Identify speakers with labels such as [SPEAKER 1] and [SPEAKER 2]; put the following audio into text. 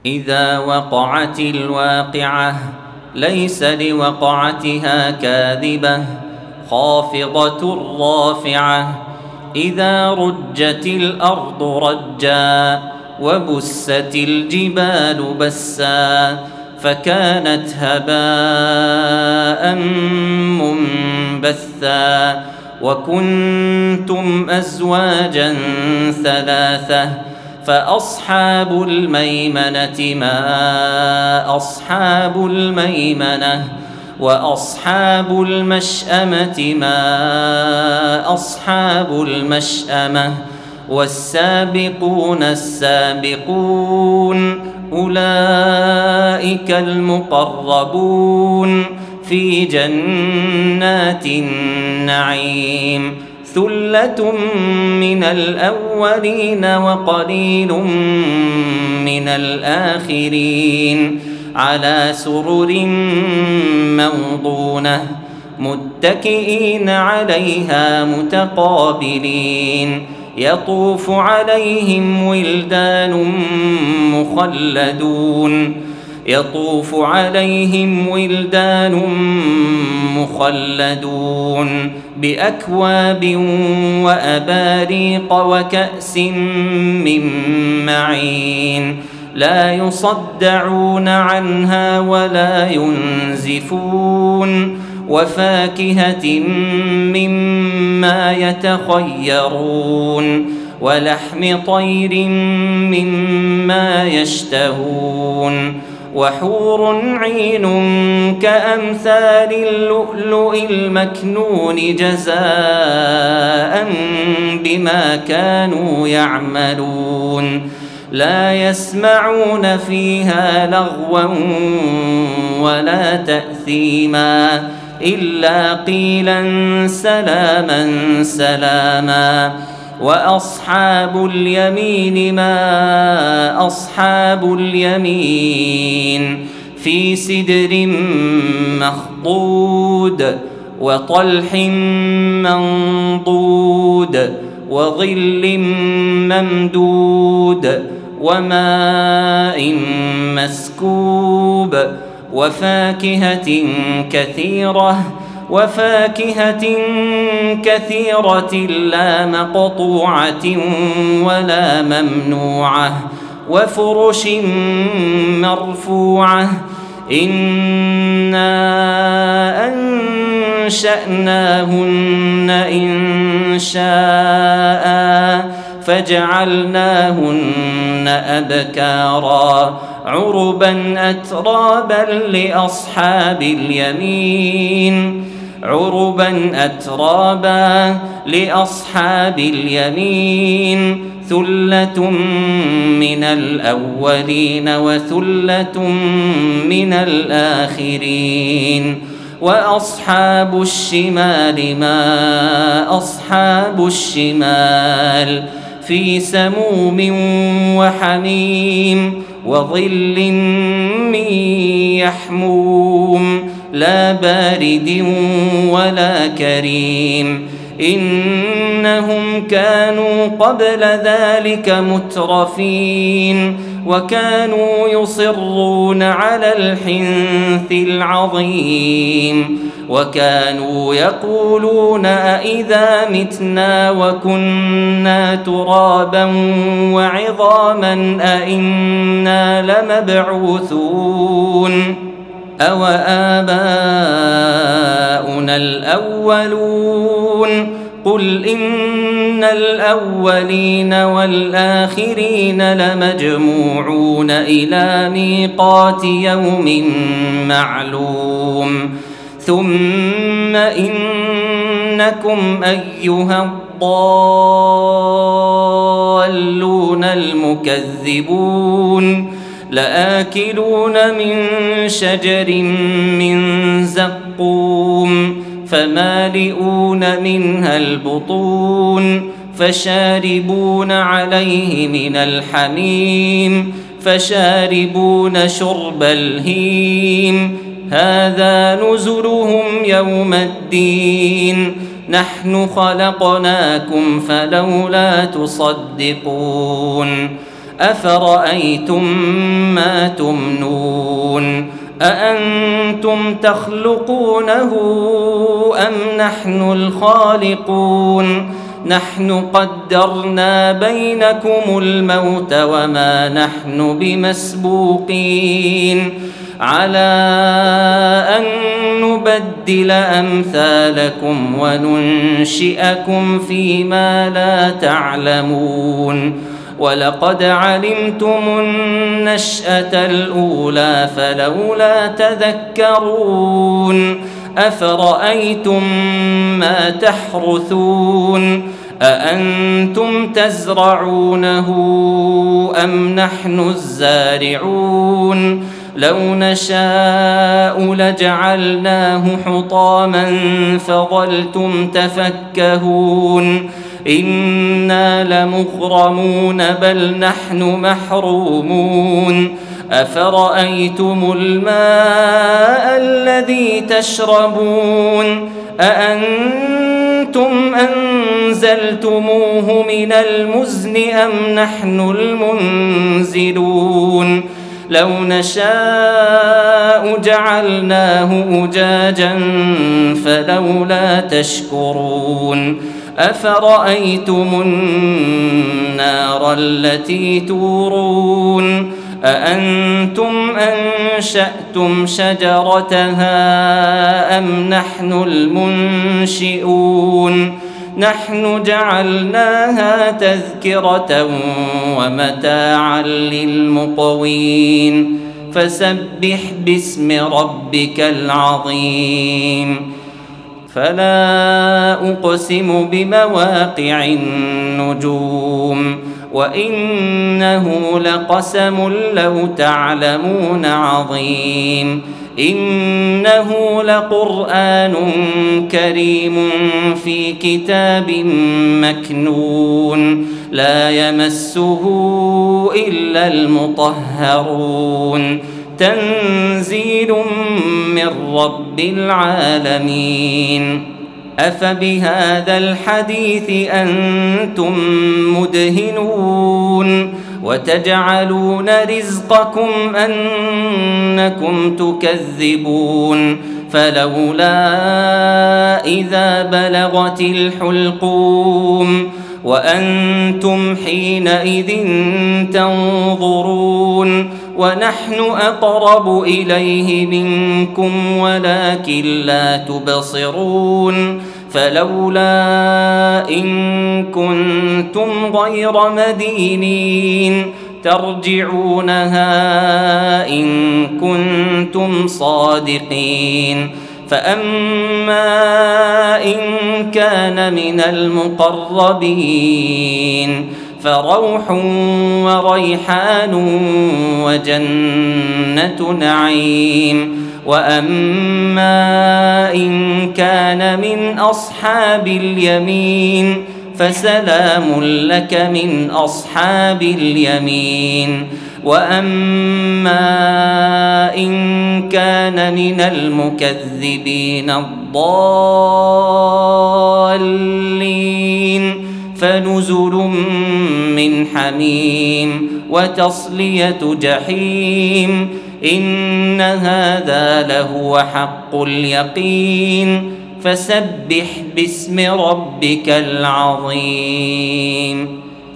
[SPEAKER 1] إذا وقعت الواقعة ليس لوقعتها كاذبة خافضة رافعة إذا رجت الأرض رجا وبست الجبال بسا فكانت هباء منبثا وكنتم أزواجا ثلاثة فأصحاب الميمنة ما أصحاب الميمنة وأصحاب المشأمة ما أصحاب المشأمة والسابقون السابقون أولئك المقربون في جنات النعيم ثلة من الأولين وقليل من الآخرين على سرر موضونة متكئين عليها متقابلين يطوف عليهم ولدان مخلدون بأكواب وأباريق وكأس من معين لا يصدعون عنها ولا ينزفون وفاكهة مما يتخيرون ولحم طير مما يشتهون وحور عين كأمثال اللؤلؤ المكنون جزاء بما كانوا يعملون لا يسمعون فيها لغوا ولا تأثيما إلا قيلا سلاما سلاما وأصحاب اليمين ما أصحاب اليمين في سدر مخضود وطلح منضود وظل ممدود وماء مسكوب وفاكهة كثيرة لا مقطوعة ولا ممنوعة وفرش مرفوعة إنا أنشأناهن إنشاء فجعلناهن أبكارا عربا أترابا لأصحاب اليمين ثلة من الأولين وثلة من الآخرين وأصحاب الشمال ما أصحاب الشمال في سموم وحميم وظل من يحموم لا بارد ولا كريم إنهم كانوا قبل ذلك مترفين وكانوا يصرون على الحنث العظيم وكانوا يقولون أإذا متنا وكنا ترابا وعظاما أإنا لمبعوثون أو آباؤنا الأولون قل إن الأولين والآخرين لمجموعون إلى ميقات يوم معلوم ثم إنكم أيها الضالون المكذبون لآكلون من شجر من زقوم فمالئون منها البطون فشاربون عليه من الحميم فشاربون شرب الهيم هذا نزلهم يوم الدين نحن خلقناكم فلولا تصدقون أفرأيتم ما تمنون أأنتم تخلقونه أم نحن الخالقون نحن قدرنا بينكم الموت وما نحن بمسبوقين على أن نبدل أمثالكم وننشئكم فيما لا تعلمون ولقد علمتم النشأة الأولى فلولا تذكرون أفرأيتم ما تحرثون أأنتم تزرعونه أم نحن الزارعون لو نشاء لجعلناه حطاما فظلتم تفكهون إنا لمغرمون بل نحن محرومون أفرأيتم الماء الذي تشربون أأنتم أنزلتموه من المزن أم نحن المنزلون لو نشاء جعلناه أجاجا فلولا تشكرون أفرأيتم النار التي تورون أأنتم أنشأتم شجرتها أم نحن المنشئون نحن جعلناها تذكرة ومتاعا للمقوين فسبح باسم ربك العظيم فلا أقسم بمواقع النجوم وإنه لقسم لو تعلمون عظيم إنه لقرآن كريم في كتاب مكنون لا يمسه إلا المطهرون تنزيل من رب العالمين أفبهذا الحديث أنتم مدهنون وتجعلون رزقكم أنكم تكذبون فلولا إذا بلغت الحلقوم وأنتم حينئذ تنظرون ونحن أقرب إليه منكم ولكن لا تبصرون فلولا إن كنتم غير مدينين ترجعونها إن كنتم صادقين فأما إن كان من المقربين فروح وريحان وجنة نعيم وأما إن كان من أصحاب اليمين فسلام لك من أصحاب اليمين وأما إن كان من المكذبين الضالين فنزل من حميم وتصلية جحيم إن هذا لهو حق اليقين فسبح باسم ربك العظيم